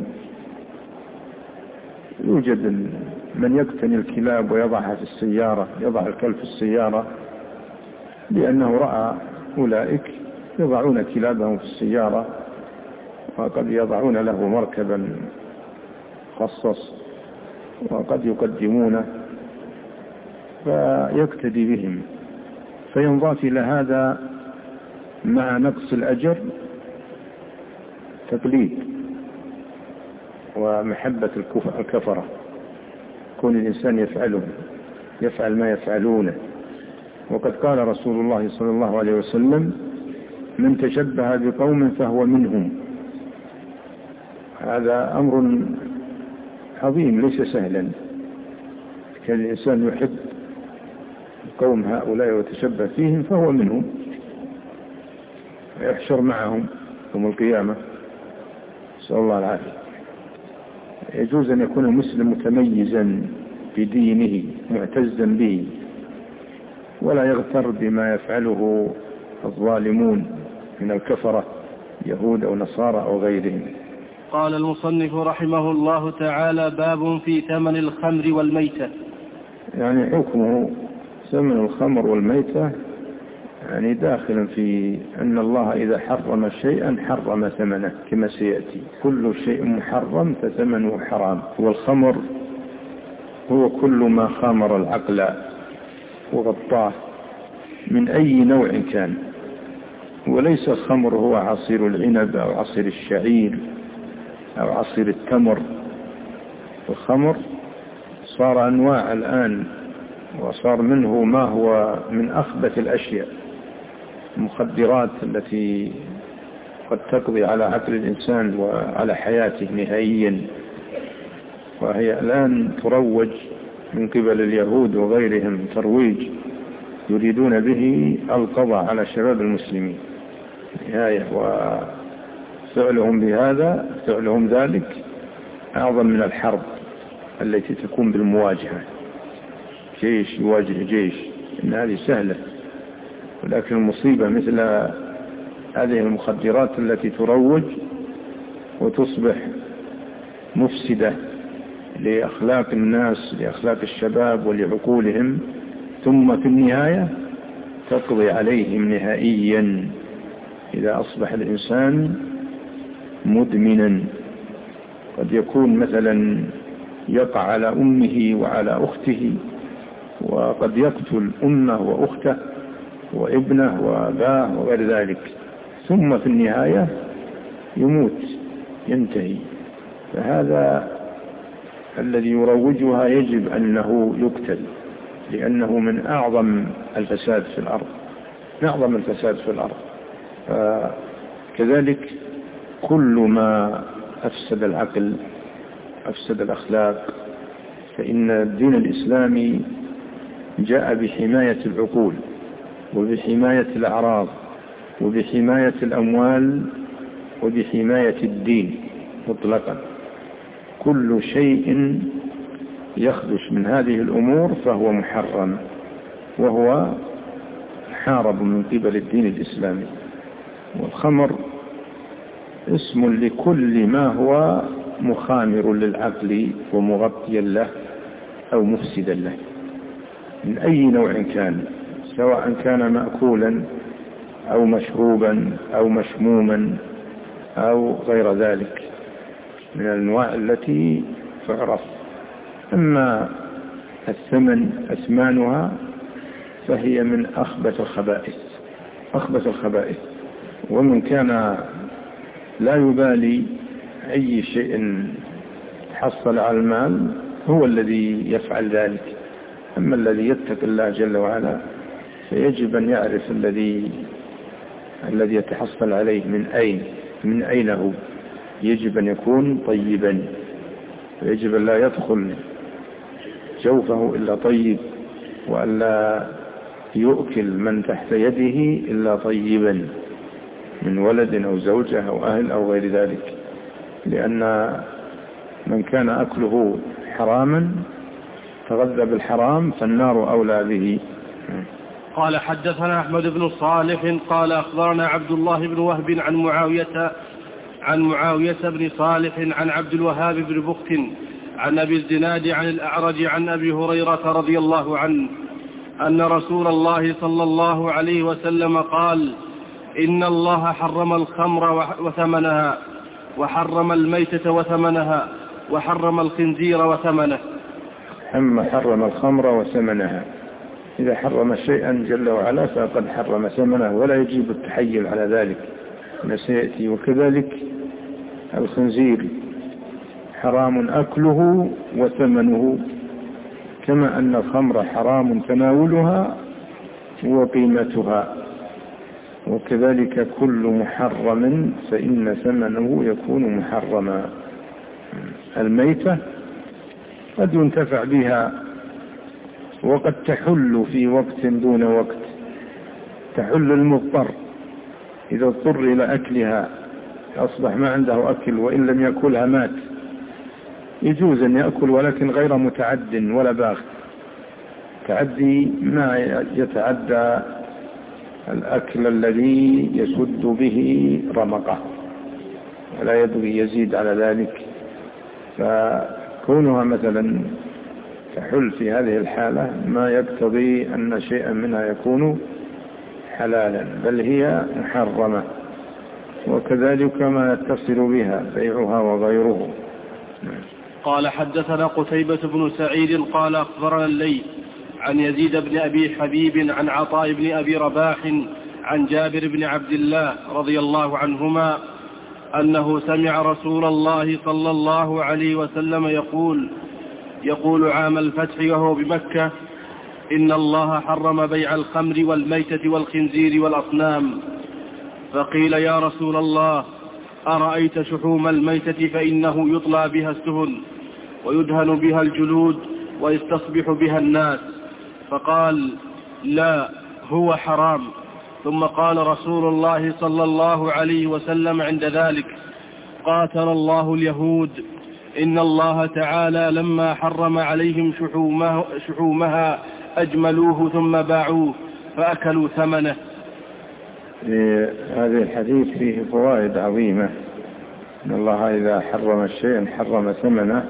Speaker 2: يوجد من يقتني الكلاب ويضعها في السيارة، يضع الكلب في السيارة لأنه رأى أولئك يضعون كلابهم في السيارة، وقد يضعون له مركبا خصص وقد يقدمونه فيقتدي بهم. فينضاف إلى هذا مع نقص الأجر تقليد ومحبة الكفرة، كون الإنسان يفعل ما يفعلونه وقد قال رسول الله صلى الله عليه وسلم: من تشبه بقوم فهو منهم. هذا أمر عظيم ليس سهلا. كان الإنسان يحب قوم هؤلاء وتشبه فيهم فهو منهم، ويحشر معهم يوم القيامة، نسأل الله العافية. يجوز أن يكون المسلم متميزا بدينه معتزا به، ولا يغتر بما يفعله الظالمون من الكفرة يهود أو نصارى أو غيرهم.
Speaker 1: قال المصنف رحمه الله تعالى: باب في ثمن الخمر والميتة.
Speaker 2: يعني حكمه ثمن الخمر والميتة يعني داخل في أن الله إذا حرم شيئا حرم ثمنه كما سيأتي. كل شيء محرم فثمنه حرام. والخمر هو كل ما خامر العقل وغطاه من أي نوع كان، وليس الخمر هو عصير العنب أو عصير الشعير أو عصير التمر. الخمر صار أنواع الآن، وصار منه ما هو من أخبث الأشياء، المخدرات التي قد تقضي على عقل الإنسان وعلى حياته نهائيا. وهي الآن تروج من قبل اليهود وغيرهم ترويج يريدون به القضاء على شباب المسلمين نهاية. وفعلهم بهذا فعلهم ذلك أعظم من الحرب التي تكون بالمواجهة، جيش يواجه جيش، إن هذه سهلة. ولكن المصيبة مثل هذه المخدرات التي تروج وتصبح مفسدة لأخلاق الناس، لأخلاق الشباب ولعقولهم، ثم في النهاية تقضي عليهم نهائيا إذا أصبح الإنسان مدمنا. قد يكون مثلا يقع على أمه وعلى أخته، وقد يقتل أمه وأخته وابنه وأباه وغير ذلك، ثم في النهاية يموت ينتهي. فهذا الذي يروجها يجب أنه يقتل، لأنه من أعظم الفساد في الأرض، من أعظم الفساد في الأرض. كذلك كل ما أفسد العقل أفسد الأخلاق، فإن الدين الإسلامي جاء بحماية العقول وبحماية الأعراض وبحماية الأموال وبحماية الدين مطلقا. كل شيء يخدش من هذه الأمور فهو محرم، وهو حارب من قبل الدين الإسلامي. والخمر اسم لكل ما هو مخامر للعقل ومغطيا له أو مفسدا له من أي نوع كان، سواء كان مأكولا أو مشروبا أو مشموما أو غير ذلك من الأنواع التي تعرف. أما الثمن أثمانها فهي من أخبث الخبائث، أخبث الخبائث. ومن كان لا يبالي أي شيء حصل على المال هو الذي يفعل ذلك. أما الذي يتقي الله جل وعلا فيجب أن يعرف الذي يتحصل عليه من أين هو. يجب أن يكون طيبا، ويجب أن لا يدخل جوفه إلا طيب، وألا يؤكل من تحت يده إلا طيبا من ولد أو زوجة أو أهل أو غير ذلك، لأن من كان أكله حراما تغذى بالحرام فالنار أولى به.
Speaker 1: قال حدثنا أحمد بن صالح قال أخبرنا عبد الله بن وهب عن معاوية بن صالح عن عبد الوهاب بن بخت عن أبي الزناد عن الأعرج عن أبي هريرة رضي الله عنه أن رسول الله صلى الله عليه وسلم قال: إن الله حرم الخمر وثمنها، وحرم الميتة وثمنها، وحرم الخنزير وثمنه.
Speaker 2: أما حرم الخمر وثمنها، إذا حرم شيئا جل وعلا فقد حرم ثمنه، ولا يجب التحيل على ذلك ما سيأتي. وكذلك الخنزير حرام أكله وثمنه، كما أن الخمر حرام تناولها وقيمتها. وكذلك كل محرم فإن ثمنه يكون محرما. الميتة قد ينتفع بها وقد تحل في وقت دون وقت، تحل المضطر إذا اضطر إلى أكلها أصبح ما عنده أكل وإن لم يأكلها مات، يجوز أن يأكل ولكن غير متعد ولا باغ. تعدي ما يتعدى الأكل الذي يسد به رمقه ولا يبغي يزيد على ذلك. فكونها مثلا تحل في هذه الحالة ما يقتضي أن شيئا منها يكون حلالا، بل هي محرمة. وكذلك ما يتصل بها بيعها وغيره.
Speaker 1: قال حدثنا قتيبة بن سعيد قال أخبرنا الليث عن يزيد بن أبي حبيب عن عطاء بن أبي رباح عن جابر بن عبد الله رضي الله عنهما أنه سمع رسول الله صلى الله عليه وسلم يقول عام الفتح وهو بمكة: إن الله حرم بيع الخمر والميتة والخنزير والأصنام. فقيل: يا رسول الله، أرأيت شحوم الميتة فإنه يطلى بها السهن ويدهن بها الجلود ويستصبح بها الناس. فقال: لا، هو حرام. ثم قال رسول الله صلى الله عليه وسلم عند ذلك: قاتل الله اليهود، إن الله تعالى لما حرم عليهم شحومها أجملوه ثم باعوه فأكلوا ثمنه.
Speaker 2: هذا الحديث فيه فوائد عظيمة. إن الله إذا حرم الشيء حرم ثمنه،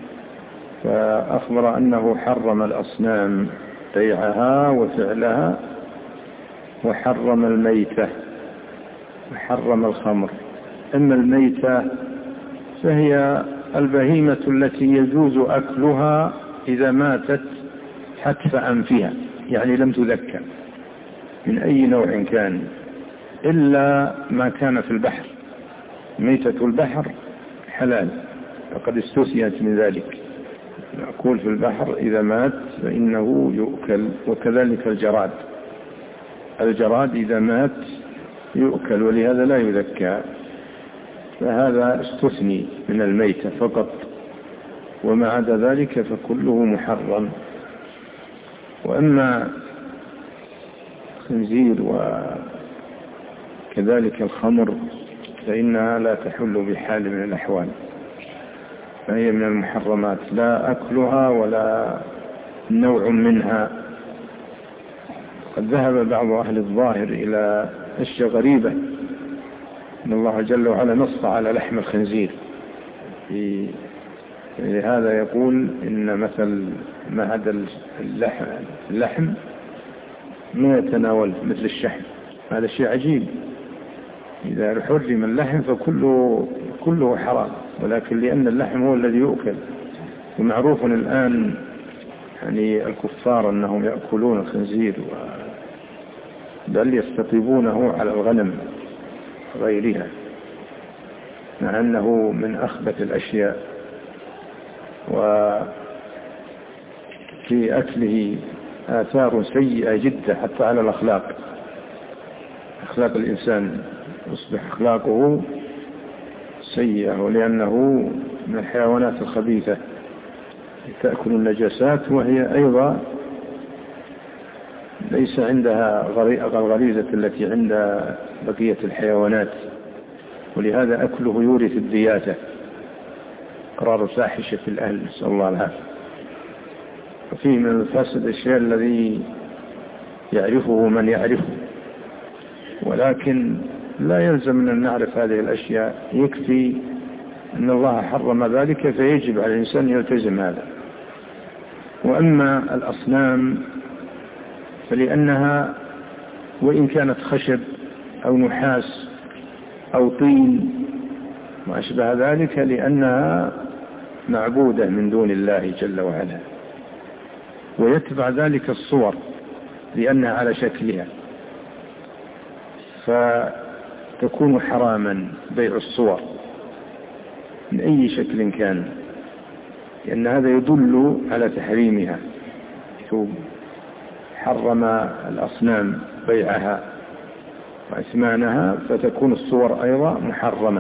Speaker 2: فأخبر أنه حرم الأصنام بيعها وفعلها، وحرم الميتة وحرم الخمر. أما الميتة فهي البهيمة التي يجوز أكلها إذا ماتت حتف أنفها، يعني لم تذكى من أي نوع كان إلا ما كان في البحر. ميتة البحر حلال فقد استثنيت من ذلك. المأكول في البحر إذا مات فإنه يؤكل. وكذلك الجراد إذا مات يؤكل، ولهذا لا يذكى. فهذا استثني من الميتة فقط، وما عدا ذلك فكله محرم. وأما الخنزير وكذلك الخمر فإنها لا تحل بحال من الأحوال، فهي من المحرمات، لا أكلها ولا نوع منها. قد ذهب بعض أهل الظاهر إلى أشياء غريبة، إن الله جل وعلا نص على لحم الخنزير، لهذا يقول إن مثل معد اللحم ما يتناول مثل الشحم. هذا شيء عجيب. إذا حرم اللحم فكله حرام، ولكن لأن اللحم هو الذي يؤكل. ومعروف الآن يعني الكفار أنهم يأكلون الخنزير بل يستطيبونه على الغنم غيرها، مع أنه من أخبث الأشياء، وفي أكله آثار سيئة جدا حتى على الأخلاق. أخلاق الإنسان يصبح أخلاقه سيئة، ولأنه من الحيوانات الخبيثة تأكل النجاسات، وهي أيضا ليس عندها الغريزة التي عند بقية الحيوانات، ولهذا أكله يورث الدياتة، قرار فاحشة في الأهل، نسأل الله العافية. وفيه من الفاسد الشيء الذي يعرفه من يعرفه، ولكن لا يلزم أن نعرف هذه الأشياء، يكفي أن الله حرم ذلك فيجب على الإنسان يلتزم هذا. وأما الأصنام فلأنها وإن كانت خشب أو نحاس أو طين ما أشبه ذلك، لأنها معبودة من دون الله جل وعلا، ويتبع ذلك الصور لأنها على شكلها، فتكون حراما بيع الصور من أي شكل كان، لأن هذا يدل على تحريمها. حرم الأصنام بيعها وأثمانها، فتكون الصور أيضا محرمة.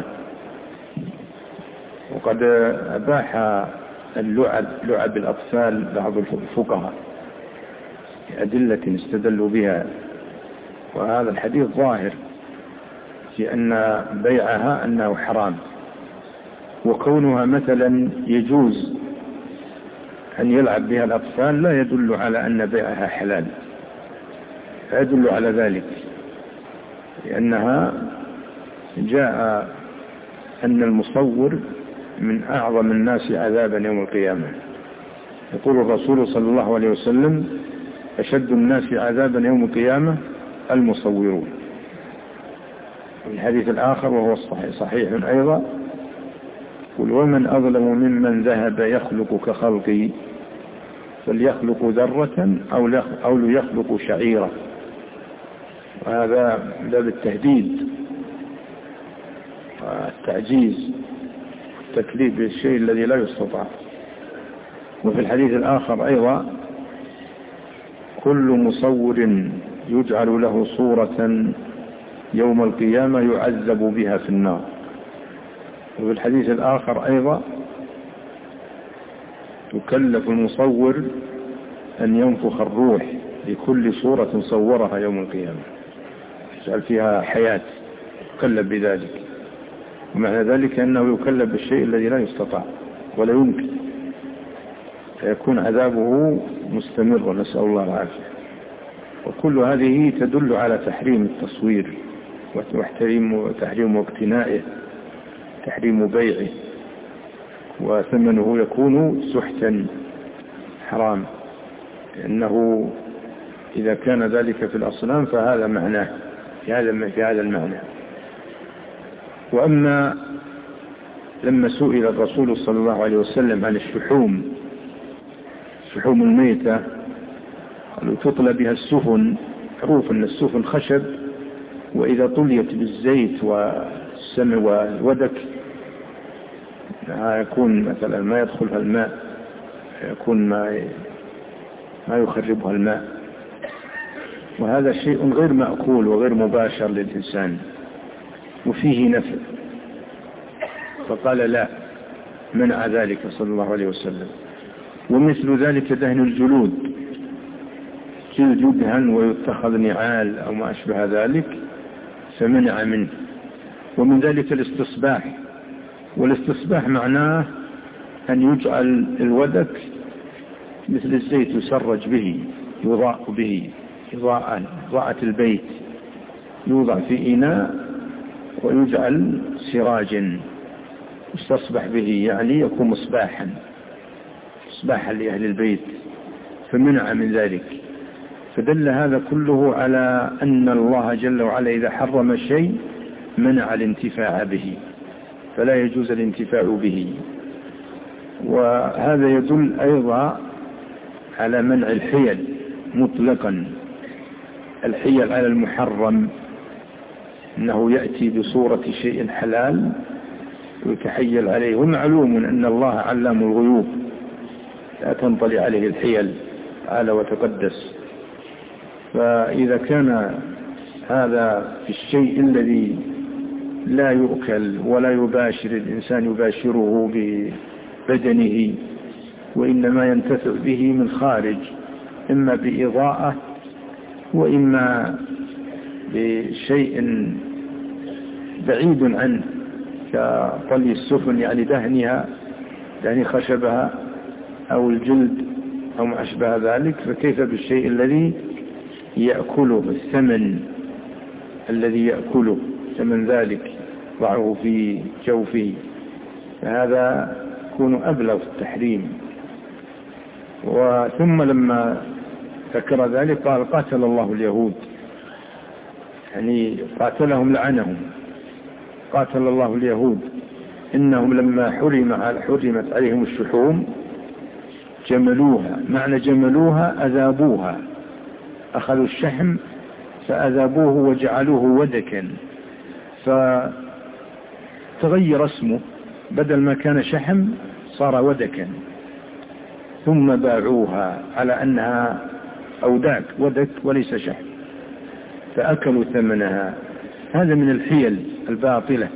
Speaker 2: وقد أباح لعب الأطفال بعض الفقهاء بأدلة استدلوا بها، وهذا الحديث ظاهر في أن بيعها أنه حرام، وكونها مثلا يجوز أن يلعب بها الأطفال لا يدل على أن بيعها حلال، لا يدل على ذلك، لأنها جاء أن المصور من أعظم الناس عذابا يوم القيامة. يقول الرسول صلى الله عليه وسلم: أشد الناس عذابا يوم القيامة المصورون. في الحديث الآخر وهو صحيح أيضا: قل ومن أظلم ممن ذهب يخلق كخلقي فليخلق ذرة أو ليخلق شعيرة. وهذا باب التهديد والتعجيز والتكليف بالشيء الذي لا يستطاع. وفي الحديث الآخر أيضا: كل مصور يجعل له صورة يوم القيامة يعذب بها في النار. وفي الحديث الآخر أيضا: يكلف المصور أن ينفخ الروح لكل صورة صورها يوم القيامة، يجعل فيها حياة، يكلف بذلك. ومعنى ذلك أنه يكلف بالشيء الذي لا يستطاع ولا يمكن، فيكون عذابه مستمر، نسأل الله العافية. وكل هذه تدل على تحريم التصوير وتحريم واقتنائه، تحريم بيعه، وثمنه يكون سحتا حرام، لأنه إذا كان ذلك في الأصنام فهذا معناه في هذا المعنى. وأما لما سئل الرسول صلى الله عليه وسلم عن الشحوم الميتة، قالوا تطلى بها السفن. معروف أن السفن خشب، وإذا طليت بالزيت والسمن والودك يكون مثلا ما يدخلها الماء، يكون ما يخربها الماء، وهذا شيء غير مأكول وغير مباشر للإنسان وفيه نفع. فقال لا، منع ذلك صلى الله عليه وسلم. ومثل ذلك دهن الجلود، جلد يدهن ويتخذ نعال أو ما أشبه ذلك، فمنع منه. ومن ذلك الاستصباح، والاستصباح معناه أن يجعل الودك مثل الزيت يسرج به، يضاء به إضاءة البيت، يوضع في إناء ويجعل سراجا يستصبح به، يعني يكون مصباحا لأهل البيت، فمنع من ذلك. فدل هذا كله على أن الله جل وعلا إذا حرم شيء منع الانتفاع به، فلا يجوز الانتفاع به. وهذا يدل أيضا على منع الحيل مطلقا، الحيل على المحرم، أنه يأتي بصورة شيء حلال ويتحيل عليه. ومعلوم أن الله علام الغيوب، لا تنطلي عليه الحيل تعالى وتقدس. فإذا كان هذا في الشيء الذي لا يؤكل ولا يباشر الإنسان يباشره ببدنه، وإنما ينتفع به من خارج، إما بإضاءة وإما بشيء بعيد عنه كطلي السفن، يعني دهن خشبها أو الجلد أو ما أشبه ذلك، فكيف بالشيء الذي يأكله، الثمن الذي يأكله، ثمن ذلك ضعه في جوفه، فهذا يكون أبلغ في التحريم. وثم لما ذكر ذلك قال: قاتل الله اليهود، يعني قاتلهم لعنهم، قاتل الله اليهود إنهم لما حرمت عليهم الشحوم جملوها. معنى جملوها أذابوها، أخذوا الشحم فأذابوه وجعلوه ودكا، فتغير اسمه، بدل ما كان شحم صار ودكا، ثم باعوها على أنها أو داك ودك وليس شحم، فأكلوا ثمنها. هذا من الحيل الباطلة،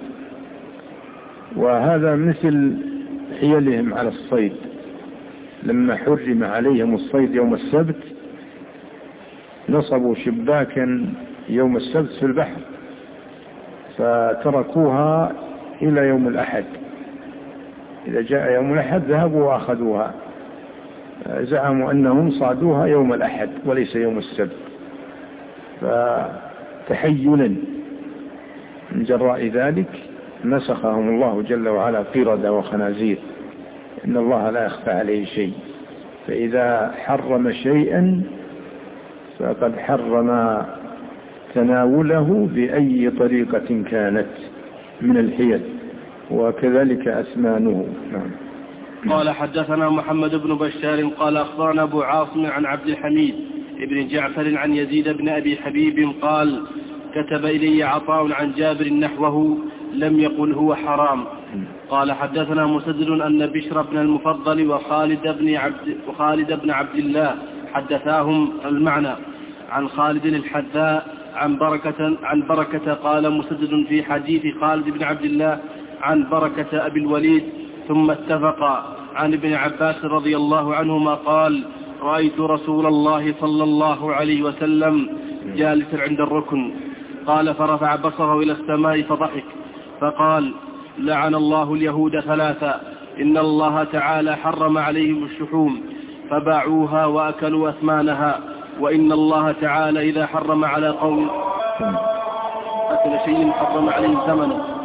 Speaker 2: وهذا مثل حيلهم على الصيد. لما حرم عليهم الصيد يوم السبت نصبوا شباكا يوم السبت في البحر فتركوها إلى يوم الأحد. إذا جاء يوم الأحد ذهبوا وأخذوها، زعموا أنهم صادوها يوم الأحد وليس يوم السبت، فتحيلا من جراء ذلك نسخهم الله جل وعلا قردة وخنازير. إن الله لا يخفى عليه شيء، فإذا حرم شيئا فقد حرم تناوله بأي طريقة كانت من الحيل، وكذلك أثمانه. نعم.
Speaker 1: قال حدثنا محمد بن بشار قال أخبرنا أبو عاصم عن عبد الحميد ابن جعفر عن يزيد بن أبي حبيب قال كتب إلي عطاء عن جابر نحوه لم يقل هو حرام. قال حدثنا مسدد أن بشر بن المفضل وخالد بن عبد الله حدثاهم المعنى عن خالد الحذاء عن بركة قال مسدد في حديث خالد بن عبد الله عن بركة أبي الوليد ثم اتفق عن ابن عباس رضي الله عنهما قال رأيت رسول الله صلى الله عليه وسلم جالسا عند الركن. قال فرفع بصره إلى السماء فضحك فقال لعن الله اليهود ثلاثة إن الله تعالى حرم عليهم الشحوم فباعوها وأكلوا أثمانها، وإن الله تعالى إذا حرم على قوم أكل شيء حرم عليهم ثمنه.